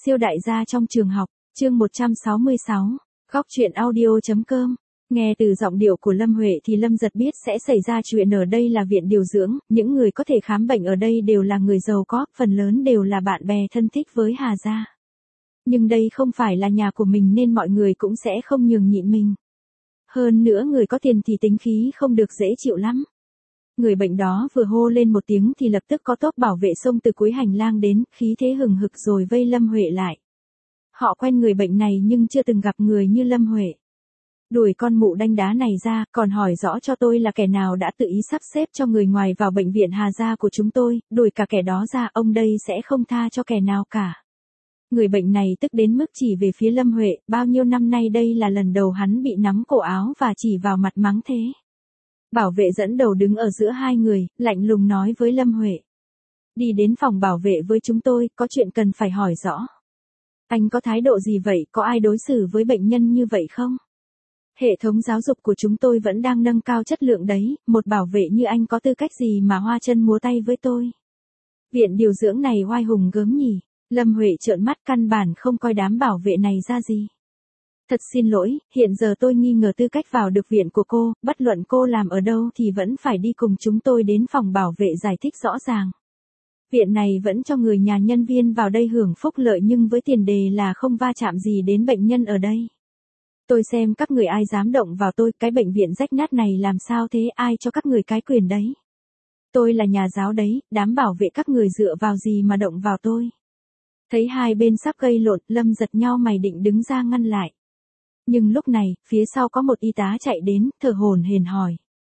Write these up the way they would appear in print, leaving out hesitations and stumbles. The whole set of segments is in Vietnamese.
Siêu đại gia trong trường học, chương 166, góc truyện audio.com. Nghe từ giọng điệu của Lâm Huệ thì Lâm Giật biết sẽ xảy ra chuyện. Ở đây là viện điều dưỡng, những người có thể khám bệnh ở đây đều là người giàu có, phần lớn đều là bạn bè thân thích với Hà gia. Nhưng đây không phải là nhà của mình nên mọi người cũng sẽ không nhường nhịn mình. Hơn nữa người có tiền thì tính khí không được dễ chịu lắm. Người bệnh đó vừa hô lên một tiếng thì lập tức có tốp bảo vệ xông từ cuối hành lang đến, khí thế hừng hực rồi vây Lâm Huệ lại. Họ quen người bệnh này nhưng chưa từng gặp người như Lâm Huệ. Đuổi con mụ đanh đá này ra, còn hỏi rõ cho tôi là kẻ nào đã tự ý sắp xếp cho người ngoài vào bệnh viện Hà gia của chúng tôi, đuổi cả kẻ đó ra, ông đây sẽ không tha cho kẻ nào cả. Người bệnh này tức đến mức chỉ về phía Lâm Huệ, bao nhiêu năm nay đây là lần đầu hắn bị nắm cổ áo và chỉ vào mặt mắng thế. Bảo vệ dẫn đầu đứng ở giữa hai người, lạnh lùng nói với Lâm Huệ. Đi đến phòng bảo vệ với chúng tôi, có chuyện cần phải hỏi rõ. Anh có thái độ gì vậy, có ai đối xử với bệnh nhân như vậy không? Hệ thống giáo dục của chúng tôi vẫn đang nâng cao chất lượng đấy, một bảo vệ như anh có tư cách gì mà hoa chân múa tay với tôi? Viện điều dưỡng này oai hùng gớm nhỉ? Lâm Huệ trợn mắt căn bản không coi đám bảo vệ này ra gì. Thật xin lỗi, hiện giờ tôi nghi ngờ tư cách vào được viện của cô, bất luận cô làm ở đâu thì vẫn phải đi cùng chúng tôi đến phòng bảo vệ giải thích rõ ràng. Viện này vẫn cho người nhà nhân viên vào đây hưởng phúc lợi nhưng với tiền đề là không va chạm gì đến bệnh nhân ở đây. Tôi xem các người ai dám động vào tôi, cái bệnh viện rách nát này làm sao thế, ai cho các người cái quyền đấy? Tôi là nhà giáo đấy, đám bảo vệ các người dựa vào gì mà động vào tôi? Thấy hai bên sắp gây lộn, Lâm Giật nhao mày định đứng ra ngăn lại. Nhưng lúc này, phía sau có một y tá chạy đến, thở hổn hển hỏi.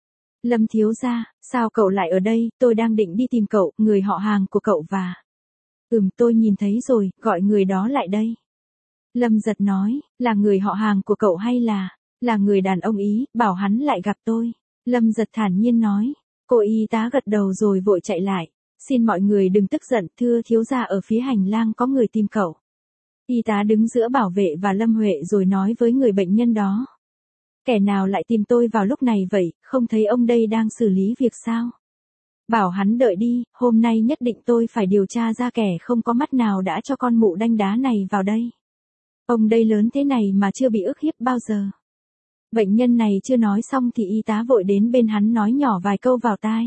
Lâm thiếu gia, sao cậu lại ở đây, tôi đang định đi tìm cậu, người họ hàng của cậu và... tôi nhìn thấy rồi, gọi người đó lại đây. Lâm Giật nói, là người họ hàng của cậu hay là người đàn ông ý, bảo hắn lại gặp tôi. Lâm Giật thản nhiên nói, cô y tá gật đầu rồi vội chạy lại. Xin mọi người đừng tức giận, thưa thiếu gia ở phía hành lang có người tìm cậu. Y tá đứng giữa bảo vệ và Lâm Huệ rồi nói với người bệnh nhân đó. Kẻ nào lại tìm tôi vào lúc này vậy, không thấy ông đây đang xử lý việc sao? Bảo hắn đợi đi, hôm nay nhất định tôi phải điều tra ra kẻ không có mắt nào đã cho con mụ đanh đá này vào đây. Ông đây lớn thế này mà chưa bị ức hiếp bao giờ. Bệnh nhân này chưa nói xong thì y tá vội đến bên hắn nói nhỏ vài câu vào tai.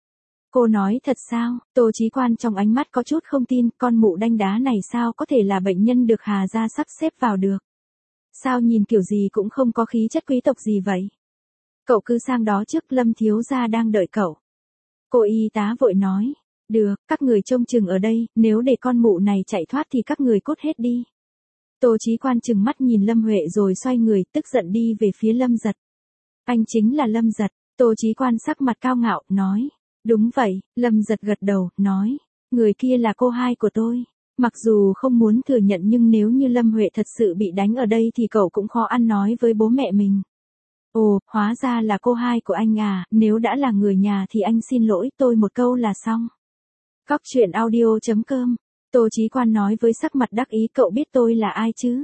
Cô nói thật sao? Tô Chí Quan trong ánh mắt có chút không tin, con mụ đanh đá này sao có thể là bệnh nhân được Hà gia sắp xếp vào được? Sao nhìn kiểu gì cũng không có khí chất quý tộc gì vậy? Cậu cứ sang đó trước, Lâm thiếu gia đang đợi cậu. Cô y tá vội nói, được, các người trông chừng ở đây, nếu để con mụ này chạy thoát thì các người cút hết đi. Tô Chí Quan trừng mắt nhìn Lâm Huệ rồi xoay người, tức giận đi về phía Lâm Giật. Anh chính là Lâm Giật. Tô Chí Quan sắc mặt cao ngạo, nói. Đúng vậy, Lâm Giật gật đầu, nói. Người kia là cô hai của tôi. Mặc dù không muốn thừa nhận nhưng nếu như Lâm Huệ thật sự bị đánh ở đây thì cậu cũng khó ăn nói với bố mẹ mình. Ồ, hóa ra là cô hai của anh à, nếu đã là người nhà thì anh xin lỗi tôi một câu là xong. Góc truyện audio.com. Tô Chí Quan nói với sắc mặt đắc ý, cậu biết tôi là ai chứ?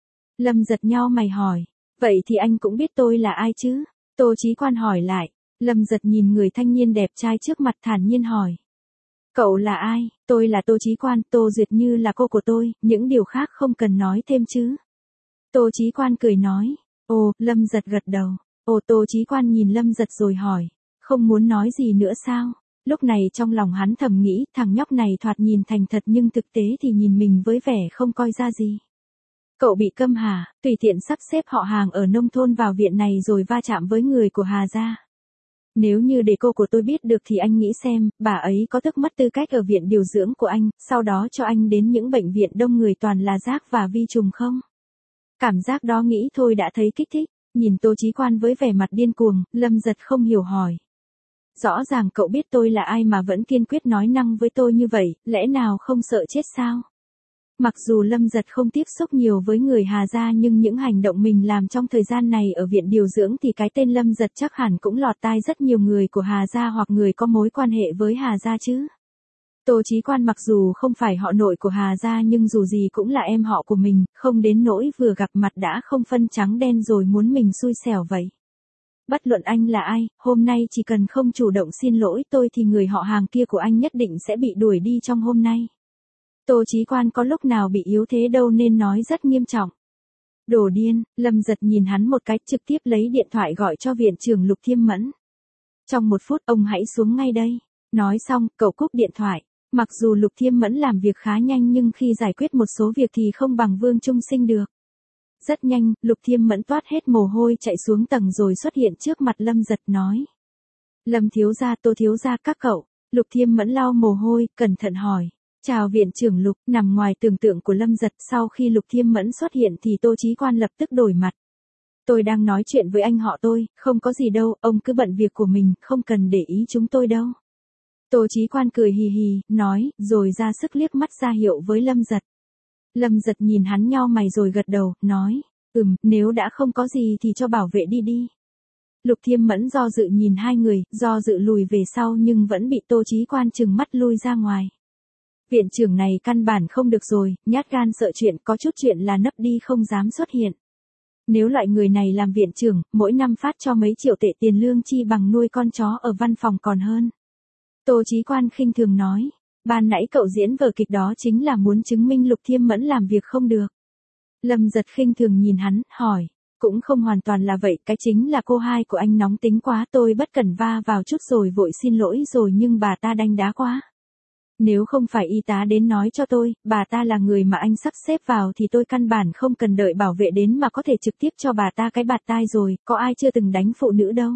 Lâm Giật nhao mày hỏi. Vậy thì anh cũng biết tôi là ai chứ? Tô Chí Quan hỏi lại. Lâm Giật nhìn người thanh niên đẹp trai trước mặt thản nhiên hỏi. Cậu là ai? Tôi là Tô Chí Quan, Tô Duyệt Như là cô của tôi, những điều khác không cần nói thêm chứ? Tô Chí Quan cười nói. Ồ, Lâm Giật gật đầu. Ồ, Tô Chí Quan nhìn Lâm Giật rồi hỏi. Không muốn nói gì nữa sao? Lúc này trong lòng hắn thầm nghĩ, thằng nhóc này thoạt nhìn thành thật nhưng thực tế thì nhìn mình với vẻ không coi ra gì. Cậu bị câm hả, tùy tiện sắp xếp họ hàng ở nông thôn vào viện này rồi va chạm với người của Hà gia. Nếu như để cô của tôi biết được thì anh nghĩ xem, bà ấy có tức mất tư cách ở viện điều dưỡng của anh, sau đó cho anh đến những bệnh viện đông người toàn là rác và vi trùng không? Cảm giác đó nghĩ thôi đã thấy kích thích, nhìn Tô Chí Quan với vẻ mặt điên cuồng, Lâm Giật không hiểu hỏi. Rõ ràng cậu biết tôi là ai mà vẫn kiên quyết nói năng với tôi như vậy, lẽ nào không sợ chết sao? Mặc dù Lâm Giật không tiếp xúc nhiều với người Hà gia nhưng những hành động mình làm trong thời gian này ở viện điều dưỡng thì cái tên Lâm Giật chắc hẳn cũng lọt tai rất nhiều người của Hà gia hoặc người có mối quan hệ với Hà gia chứ. Tô Chí Quan mặc dù không phải họ nội của Hà gia nhưng dù gì cũng là em họ của mình, không đến nỗi vừa gặp mặt đã không phân trắng đen rồi muốn mình xui xẻo vậy. Bất luận anh là ai, hôm nay chỉ cần không chủ động xin lỗi tôi thì người họ hàng kia của anh nhất định sẽ bị đuổi đi trong hôm nay. Tô Chí Quan có lúc nào bị yếu thế đâu nên nói rất nghiêm trọng. Đồ điên, Lâm Giật nhìn hắn một cái, trực tiếp lấy điện thoại gọi cho viện trưởng Lục Thiêm Mẫn. Trong 1 phút, ông hãy xuống ngay đây. Nói xong, cậu cúp điện thoại. Mặc dù Lục Thiêm Mẫn làm việc khá nhanh nhưng khi giải quyết một số việc thì không bằng Vương Trung Sinh được. Rất nhanh, Lục Thiêm Mẫn toát hết mồ hôi chạy xuống tầng rồi xuất hiện trước mặt Lâm Giật nói. Lâm thiếu gia, Tô thiếu gia, các cậu. Lục Thiêm Mẫn lau mồ hôi, cẩn thận hỏi. Chào viện trưởng Lục, nằm ngoài tưởng tượng của Lâm Giật. Sau khi Lục Thiêm Mẫn xuất hiện thì Tô Chí Quan lập tức đổi mặt. Tôi đang nói chuyện với anh họ tôi, không có gì đâu, ông cứ bận việc của mình, không cần để ý chúng tôi đâu. Tô Chí Quan cười hì hì, nói, rồi ra sức liếc mắt ra hiệu với Lâm Giật. Lâm Giật nhìn hắn nhao mày rồi gật đầu, nói, nếu đã không có gì thì cho bảo vệ đi đi. Lục Thiêm Mẫn do dự nhìn hai người, do dự lùi về sau nhưng vẫn bị Tô Chí Quan trừng mắt lui ra ngoài. Viện trưởng này căn bản không được rồi, nhát gan sợ chuyện, có chút chuyện là nấp đi không dám xuất hiện. Nếu loại người này làm viện trưởng, mỗi năm phát cho mấy triệu tệ tiền lương chi bằng nuôi con chó ở văn phòng còn hơn. Tô Chí Quan khinh thường nói, ban nãy cậu diễn vở kịch đó chính là muốn chứng minh Lục Thiêm Mẫn làm việc không được. Lâm Giật khinh thường nhìn hắn, hỏi, cũng không hoàn toàn là vậy, cái chính là cô hai của anh nóng tính quá, tôi bất cẩn va vào chút rồi vội xin lỗi rồi nhưng bà ta đánh đá quá. Nếu không phải y tá đến nói cho tôi, bà ta là người mà anh sắp xếp vào thì tôi căn bản không cần đợi bảo vệ đến mà có thể trực tiếp cho bà ta cái bạt tai rồi, có ai chưa từng đánh phụ nữ đâu.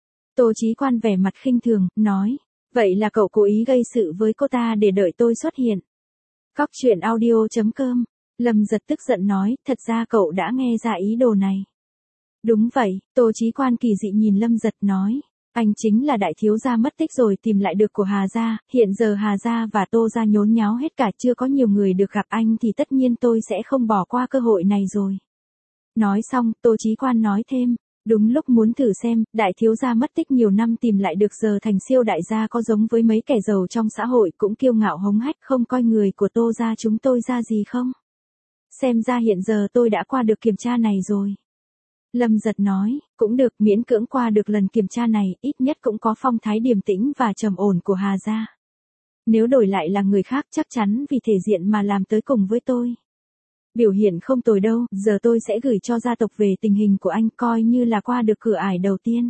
Tô Chí Quan vẻ mặt khinh thường, nói, vậy là cậu cố ý gây sự với cô ta để đợi tôi xuất hiện. Góc truyện audio.com. Lâm Giật tức giận nói, thật ra cậu đã nghe ra ý đồ này. Đúng vậy, Tô Chí Quan kỳ dị nhìn Lâm Giật nói. Anh chính là đại thiếu gia mất tích rồi tìm lại được của Hà gia, hiện giờ Hà gia và Tô gia nhốn nháo hết cả, chưa có nhiều người được gặp anh thì tất nhiên tôi sẽ không bỏ qua cơ hội này rồi. Nói xong, Tô Chí Quan nói thêm, đúng lúc muốn thử xem, đại thiếu gia mất tích nhiều năm tìm lại được giờ thành siêu đại gia có giống với mấy kẻ giàu trong xã hội cũng kiêu ngạo hống hách không coi người của Tô gia chúng tôi ra gì không? Xem ra hiện giờ tôi đã qua được kiểm tra này rồi. Lâm Giật nói, cũng được, miễn cưỡng qua được lần kiểm tra này, ít nhất cũng có phong thái điềm tĩnh và trầm ổn của Hà gia. Nếu đổi lại là người khác chắc chắn vì thể diện mà làm tới cùng với tôi. Biểu hiện không tồi đâu, giờ tôi sẽ gửi cho gia tộc về tình hình của anh coi như là qua được cửa ải đầu tiên.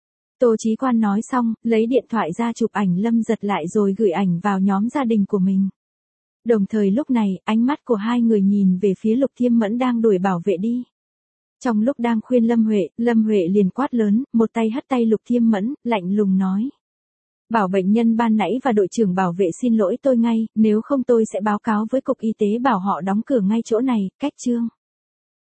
Tô Chí Quan nói xong, lấy điện thoại ra chụp ảnh Lâm Giật lại rồi gửi ảnh vào nhóm gia đình của mình. Đồng thời lúc này, ánh mắt của hai người nhìn về phía Lục Thiêm Mẫn đang đuổi bảo vệ đi. Trong lúc đang khuyên Lâm Huệ liền quát lớn, một tay hất tay Lục Thiêm Mẫn, lạnh lùng nói. Bảo bệnh nhân ban nãy và đội trưởng bảo vệ xin lỗi tôi ngay, nếu không tôi sẽ báo cáo với cục y tế bảo họ đóng cửa ngay chỗ này, cách chương.